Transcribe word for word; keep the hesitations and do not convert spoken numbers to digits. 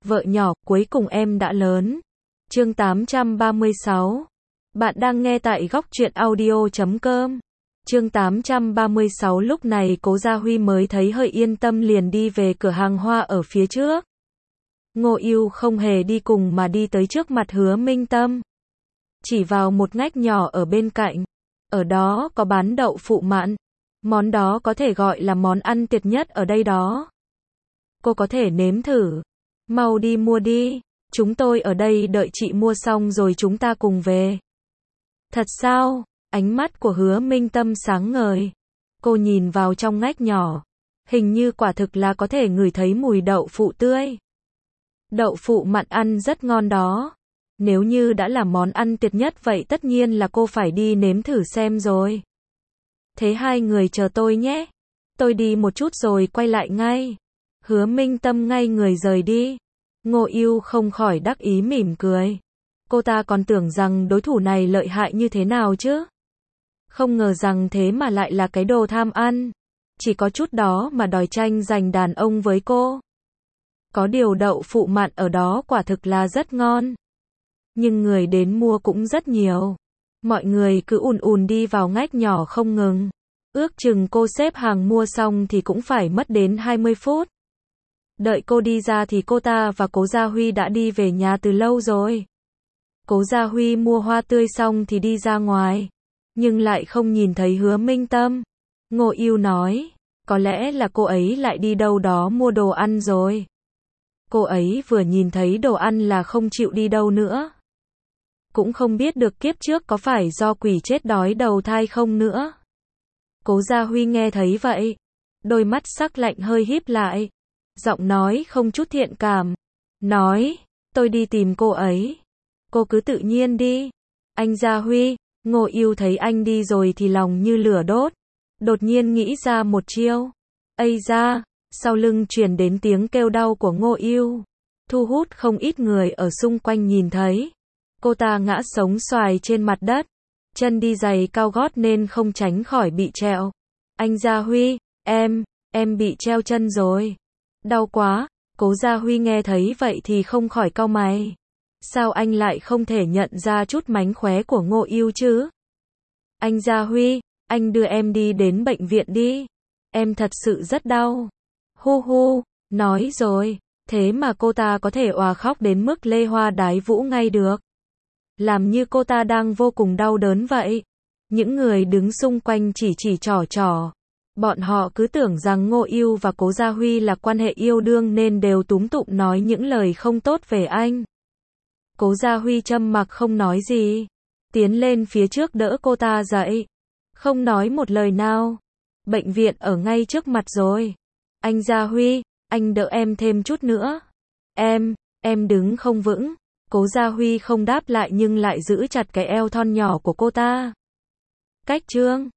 Vợ nhỏ, cuối cùng em đã lớn. Chương tám trăm ba mươi sáu. Bạn đang nghe tại góc truyện audio chấm com. Chương tám trăm ba mươi sáu. Lúc này Cố Gia Huy mới thấy hơi yên tâm, liền đi về cửa hàng hoa ở phía trước. Ngô Ưu không hề đi cùng mà đi tới trước mặt Hứa Minh Tâm. Chỉ vào một ngách nhỏ ở bên cạnh. Ở đó có bán đậu phụ mặn. Món đó có thể gọi là món ăn tuyệt nhất ở đây đó. Cô có thể nếm thử. Mau đi mua đi. Chúng tôi ở đây đợi chị mua xong rồi chúng ta cùng về. Thật sao? Ánh mắt của Hứa Minh Tâm sáng ngời. Cô nhìn vào trong ngách nhỏ. Hình như quả thực là có thể ngửi thấy mùi đậu phụ tươi. Đậu phụ mặn ăn rất ngon đó. Nếu như đã là món ăn tuyệt nhất vậy tất nhiên là cô phải đi nếm thử xem rồi. Thế hai người chờ tôi nhé. Tôi đi một chút rồi quay lại ngay. Hứa Minh Tâm ngay người rời đi. Ngô Ưu không khỏi đắc ý mỉm cười. Cô ta còn tưởng rằng đối thủ này lợi hại như thế nào chứ. Không ngờ rằng thế mà lại là cái đồ tham ăn. Chỉ có chút đó mà đòi tranh giành đàn ông với cô. Có điều đậu phụ mặn ở đó quả thực là rất ngon. Nhưng người đến mua cũng rất nhiều. Mọi người cứ ùn ùn đi vào ngách nhỏ không ngừng. Ước chừng cô xếp hàng mua xong thì cũng phải mất đến hai mươi phút. Đợi cô đi ra thì cô ta và Cố Gia Huy đã đi về nhà từ lâu rồi. Cố Gia Huy mua hoa tươi xong thì đi ra ngoài. Nhưng lại không nhìn thấy Hứa Minh Tâm. Ngô Ưu nói, có lẽ là cô ấy lại đi đâu đó mua đồ ăn rồi. Cô ấy vừa nhìn thấy đồ ăn là không chịu đi đâu nữa. Cũng không biết được kiếp trước có phải do quỷ chết đói đầu thai không nữa. Cố Gia Huy nghe thấy vậy. Đôi mắt sắc lạnh hơi híp lại. Giọng nói không chút thiện cảm. Nói, tôi đi tìm cô ấy. Cô cứ tự nhiên đi. Anh Gia Huy, Ngô Ưu thấy anh đi rồi thì lòng như lửa đốt. Đột nhiên nghĩ ra một chiêu. Ây da, sau lưng truyền đến tiếng kêu đau của Ngô Ưu. Thu hút không ít người ở xung quanh nhìn thấy. Cô ta ngã sống xoài trên mặt đất. Chân đi giày cao gót nên không tránh khỏi bị trẹo. Anh Gia Huy, em, em bị treo chân rồi. Đau quá. Cố Gia Huy nghe thấy vậy thì không khỏi cau mày. Sao anh lại không thể nhận ra chút mánh khóe của Ngô Ưu chứ? Anh Gia Huy, anh đưa em đi đến bệnh viện đi. Em thật sự rất đau. Hu hu, nói rồi. Thế mà cô ta có thể òa khóc đến mức lê hoa đái vũ ngay được. Làm như cô ta đang vô cùng đau đớn vậy. Những người đứng xung quanh chỉ chỉ trỏ trỏ. Bọn họ cứ tưởng rằng Ngô Ưu và Cố Gia Huy là quan hệ yêu đương nên đều túm tụm nói những lời không tốt về anh. Cố Gia Huy trầm mặc không nói gì. Tiến lên phía trước đỡ cô ta dậy. Không nói một lời nào. Bệnh viện ở ngay trước mặt rồi. Anh Gia Huy, anh đỡ em thêm chút nữa. Em, em đứng không vững. Cố Gia Huy không đáp lại nhưng lại giữ chặt cái eo thon nhỏ của cô ta. Cách chương